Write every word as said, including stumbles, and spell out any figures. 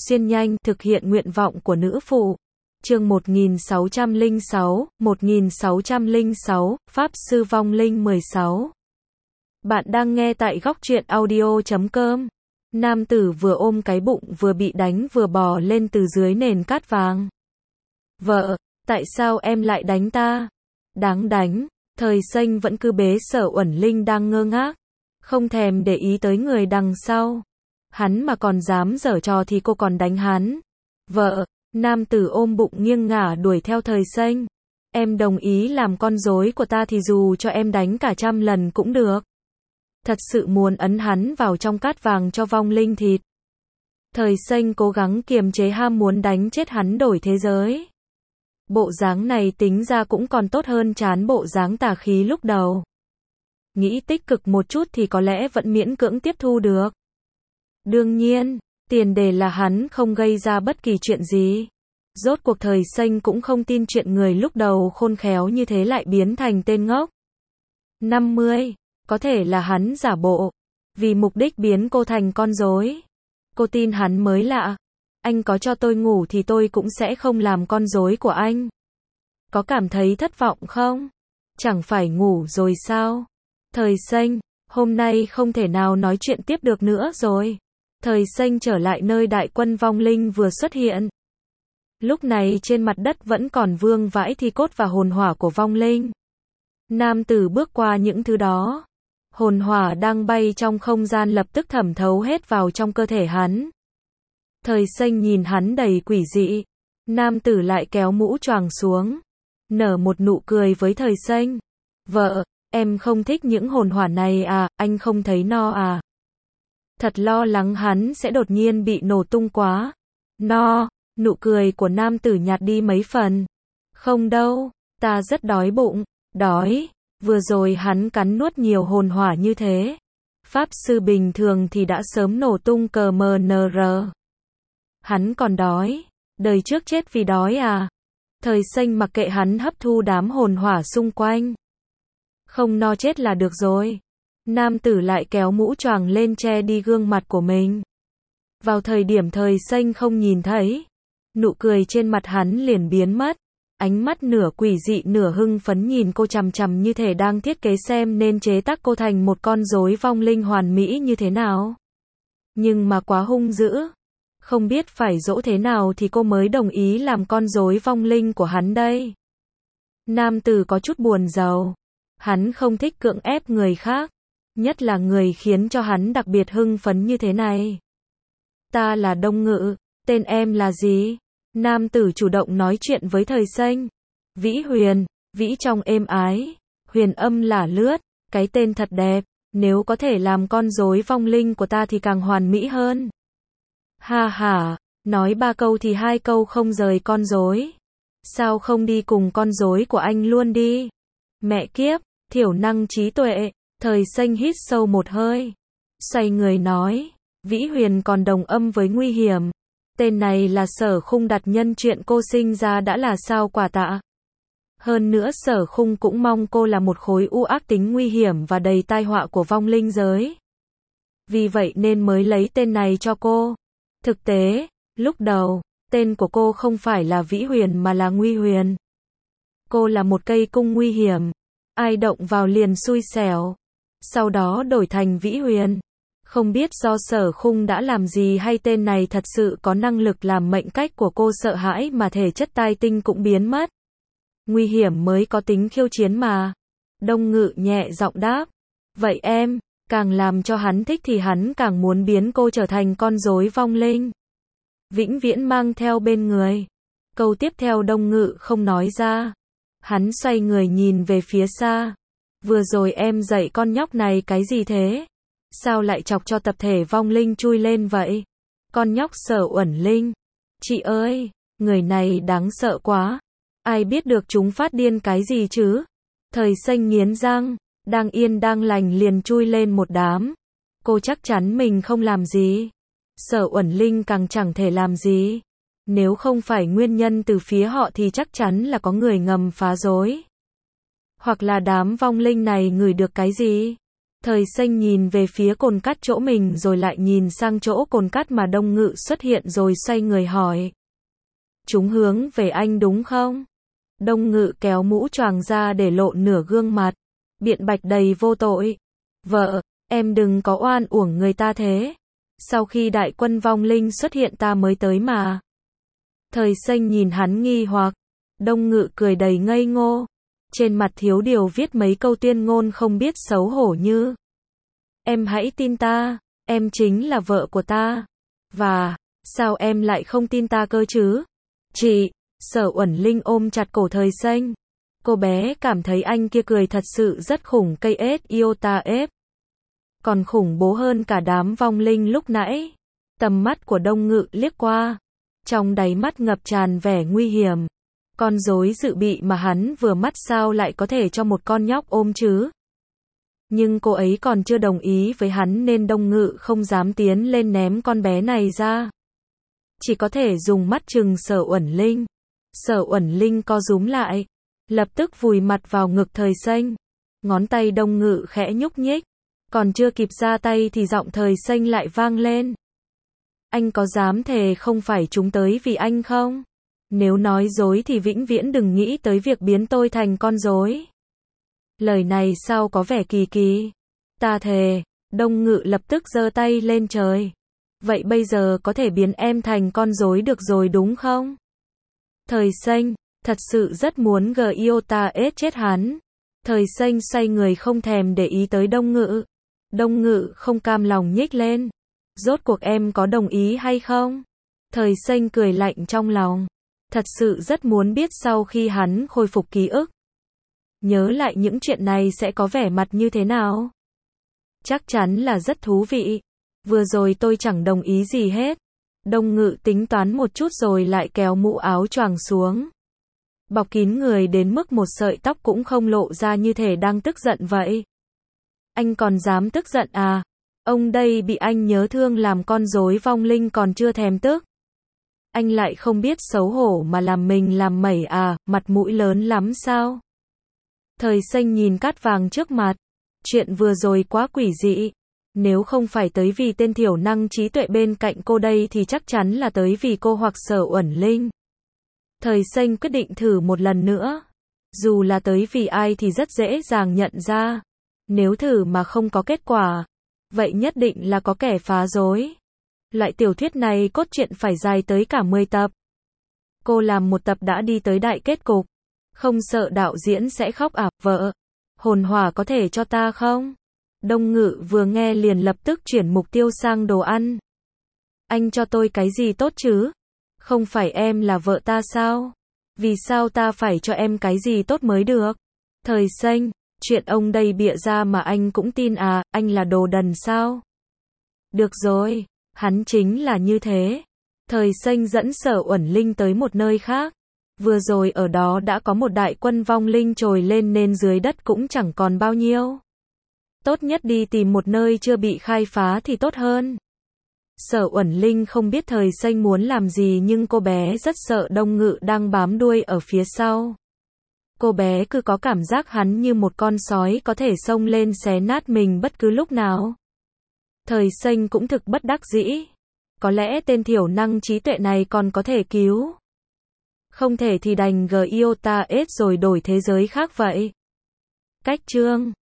xuyên nhanh, thực hiện nguyện vọng của nữ phụ. Chương một nghìn sáu trăm lẻ sáu, một nghìn sáu trăm lẻ sáu, Pháp Sư Vong Linh mười sáu. Bạn đang nghe tại góc truyện audio chấm com. Nam tử vừa ôm cái bụng vừa bị đánh vừa bò lên từ dưới nền cát vàng. Vợ, tại sao em lại đánh ta? Đáng đánh. Thời Xanh vẫn cứ bế Sở Uẩn Linh đang ngơ ngác, không thèm để ý tới người đằng sau. Hắn mà còn dám giở trò thì cô còn đánh hắn. Vợ, nam tử ôm bụng nghiêng ngả đuổi theo Thời Xanh. Em đồng ý làm con rối của ta thì dù cho em đánh cả trăm lần cũng được. Thật sự muốn ấn hắn vào trong cát vàng cho vong linh thịt. Thời Xanh cố gắng kiềm chế ham muốn đánh chết hắn đổi thế giới. Bộ dáng này tính ra cũng còn tốt hơn chán bộ dáng tà khí lúc đầu. Nghĩ tích cực một chút thì có lẽ vẫn miễn cưỡng tiếp thu được. Đương nhiên, tiền đề là hắn không gây ra bất kỳ chuyện gì. Rốt cuộc Thời Xanh cũng không tin chuyện người lúc đầu khôn khéo như thế lại biến thành tên ngốc. năm mươi. Có thể là hắn giả bộ, vì mục đích biến cô thành con rối. Cô tin hắn mới lạ. Anh có cho tôi ngủ thì tôi cũng sẽ không làm con rối của anh. Có cảm thấy thất vọng không? Chẳng phải ngủ rồi sao? Thời Xanh, hôm nay không thể nào nói chuyện tiếp được nữa rồi. Thời Xanh trở lại nơi đại quân vong linh vừa xuất hiện. Lúc này trên mặt đất vẫn còn vương vãi thi cốt và hồn hỏa của vong linh. Nam tử bước qua những thứ đó. Hồn hỏa đang bay trong không gian lập tức thẩm thấu hết vào trong cơ thể hắn. Thời Xanh nhìn hắn đầy quỷ dị. Nam tử lại kéo mũ choàng xuống, nở một nụ cười với Thời Xanh. Vợ, em không thích những hồn hỏa này à, anh không thấy no à? Thật lo lắng hắn sẽ đột nhiên bị nổ tung quá. No, nụ cười của nam tử nhạt đi mấy phần. Không đâu, ta rất đói bụng. Đói, vừa rồi hắn cắn nuốt nhiều hồn hỏa như thế. Pháp sư bình thường thì đã sớm nổ tung cờ mờ nờ rờ. Hắn còn đói, đời trước chết vì đói à? Thời Xanh mặc kệ hắn hấp thu đám hồn hỏa xung quanh. Không no chết là được rồi. Nam tử lại kéo mũ choàng lên che đi gương mặt của mình. Vào thời điểm Thời Xanh không nhìn thấy, nụ cười trên mặt hắn liền biến mất. Ánh mắt nửa quỷ dị nửa hưng phấn nhìn cô chằm chằm như thể đang thiết kế xem nên chế tác cô thành một con rối vong linh hoàn mỹ như thế nào. Nhưng mà quá hung dữ. Không biết phải dỗ thế nào thì cô mới đồng ý làm con rối vong linh của hắn đây. Nam tử có chút buồn rầu. Hắn không thích cưỡng ép người khác. Nhất là người khiến cho hắn đặc biệt hưng phấn như thế này. Ta là Đông Ngự. Tên em là gì? Nam tử chủ động nói chuyện với Thời Xanh. Vĩ Huyền. Vĩ trong êm ái. Huyền âm lả lướt. Cái tên thật đẹp. Nếu có thể làm con rối vong linh của ta thì càng hoàn mỹ hơn. Ha ha, nói ba câu thì hai câu không rời con rối. Sao không đi cùng con rối của anh luôn đi? Mẹ kiếp, thiểu năng trí tuệ. Thời Xanh hít sâu một hơi. Xoay người nói. Vĩ Huyền còn đồng âm với nguy hiểm. Tên này là Sở Khung đặt nhân chuyện cô sinh ra đã là sao quả tạ. Hơn nữa Sở Khung cũng mong cô là một khối u ác tính nguy hiểm và đầy tai họa của vong linh giới. Vì vậy nên mới lấy tên này cho cô. Thực tế, lúc đầu, tên của cô không phải là Vĩ Huyền mà là Nguy Huyền. Cô là một cây cung nguy hiểm. Ai động vào liền xui xẻo. Sau đó đổi thành Vĩ Huyền. Không biết do Sở Khung đã làm gì hay tên này thật sự có năng lực làm mệnh cách của cô sợ hãi mà thể chất tai tinh cũng biến mất. Nguy hiểm mới có tính khiêu chiến mà. Đông Ngự nhẹ giọng đáp. Vậy em, càng làm cho hắn thích thì hắn càng muốn biến cô trở thành con rối vong linh. Vĩnh viễn mang theo bên người. Câu tiếp theo Đông Ngự không nói ra. Hắn xoay người nhìn về phía xa. Vừa rồi em dạy con nhóc này cái gì thế? Sao lại chọc cho tập thể vong linh chui lên vậy? Con nhóc Sở Uẩn Linh. Chị ơi, người này đáng sợ quá. Ai biết được chúng phát điên cái gì chứ? Thời Xanh nghiến răng, đang yên đang lành liền chui lên một đám. Cô chắc chắn mình không làm gì. Sở Uẩn Linh càng chẳng thể làm gì. Nếu không phải nguyên nhân từ phía họ thì chắc chắn là có người ngầm phá rối. Hoặc là đám vong linh này ngửi được cái gì. Thời Xanh nhìn về phía cồn cát chỗ mình rồi lại nhìn sang chỗ cồn cát mà Đông Ngự xuất hiện rồi xoay người hỏi. Chúng hướng về anh đúng không? Đông Ngự kéo mũ choàng ra để lộ nửa gương mặt, biện bạch đầy vô tội. Vợ, em đừng có oan uổng người ta thế. Sau khi đại quân vong linh xuất hiện ta mới tới mà. Thời Xanh nhìn hắn nghi hoặc. Đông Ngự cười đầy ngây ngô. Trên mặt thiếu điều viết mấy câu tuyên ngôn không biết xấu hổ như: Em hãy tin ta, em chính là vợ của ta. Và, sao em lại không tin ta cơ chứ? Chị, Sở Uẩn Linh ôm chặt cổ Thời Xanh. Cô bé cảm thấy anh kia cười thật sự rất khủng cây ết iota ép. Còn khủng bố hơn cả đám vong linh lúc nãy. Tầm mắt của Đông Ngự liếc qua. Trong đáy mắt ngập tràn vẻ nguy hiểm. Con rối dự bị mà hắn vừa mắt sao lại có thể cho một con nhóc ôm chứ? Nhưng cô ấy còn chưa đồng ý với hắn nên Đông Ngự không dám tiến lên ném con bé này ra. Chỉ có thể dùng mắt chừng Sở Uẩn Linh. Sở Uẩn Linh co rúm lại. Lập tức vùi mặt vào ngực Thời Xanh. Ngón tay Đông Ngự khẽ nhúc nhích. Còn chưa kịp ra tay thì giọng Thời Xanh lại vang lên. Anh có dám thề không phải chúng tới vì anh không? Nếu nói dối thì vĩnh viễn đừng nghĩ tới việc biến tôi thành con rối. Lời này sao có vẻ kỳ kỳ. Ta thề. Đông Ngự lập tức giơ tay lên trời. Vậy bây giờ có thể biến em thành con rối được rồi đúng không? Thời Xanh, thật sự rất muốn gờ iota ết chết hắn. Thời Xanh xoay người không thèm để ý tới Đông Ngự. Đông Ngự không cam lòng nhích lên. Rốt cuộc em có đồng ý hay không? Thời Xanh cười lạnh trong lòng. Thật sự rất muốn biết sau khi hắn khôi phục ký ức. Nhớ lại những chuyện này sẽ có vẻ mặt như thế nào? Chắc chắn là rất thú vị. Vừa rồi tôi chẳng đồng ý gì hết. Đông Ngự tính toán một chút rồi lại kéo mũ áo choàng xuống. Bọc kín người đến mức một sợi tóc cũng không lộ ra như thể đang tức giận vậy. Anh còn dám tức giận à? Ông đây bị anh nhớ thương làm con rối vong linh còn chưa thèm tức. Anh lại không biết xấu hổ mà làm mình làm mẩy à, mặt mũi lớn lắm sao? Thời Xanh nhìn cát vàng trước mặt. Chuyện vừa rồi quá quỷ dị. Nếu không phải tới vì tên thiểu năng trí tuệ bên cạnh cô đây thì chắc chắn là tới vì cô hoặc Sở Uẩn Linh. Thời Xanh quyết định thử một lần nữa. Dù là tới vì ai thì rất dễ dàng nhận ra. Nếu thử mà không có kết quả, vậy nhất định là có kẻ phá rối. Loại tiểu thuyết này cốt truyện phải dài tới cả mười tập. Cô làm một tập đã đi tới đại kết cục. Không sợ đạo diễn sẽ khóc à? Vợ, hồn hỏa có thể cho ta không? Đông Ngự vừa nghe liền lập tức chuyển mục tiêu sang đồ ăn. Anh cho tôi cái gì tốt chứ? Không phải em là vợ ta sao? Vì sao ta phải cho em cái gì tốt mới được? Thời Xanh, chuyện ông đây bịa ra mà anh cũng tin à, anh là đồ đần sao? Được rồi, hắn chính là như thế. Thời Xanh dẫn Sở Uẩn Linh tới một nơi khác. Vừa rồi ở đó đã có một đại quân vong linh trồi lên nên dưới đất cũng chẳng còn bao nhiêu. Tốt nhất đi tìm một nơi chưa bị khai phá thì tốt hơn. Sở Uẩn Linh không biết Thời Xanh muốn làm gì nhưng cô bé rất sợ Đông Ngự đang bám đuôi ở phía sau. Cô bé cứ có cảm giác hắn như một con sói có thể xông lên xé nát mình bất cứ lúc nào. Thời Xanh cũng thực bất đắc dĩ. Có lẽ tên thiểu năng trí tuệ này còn có thể cứu. Không thể thì đành gờ iota ết rồi đổi thế giới khác vậy. Cách chương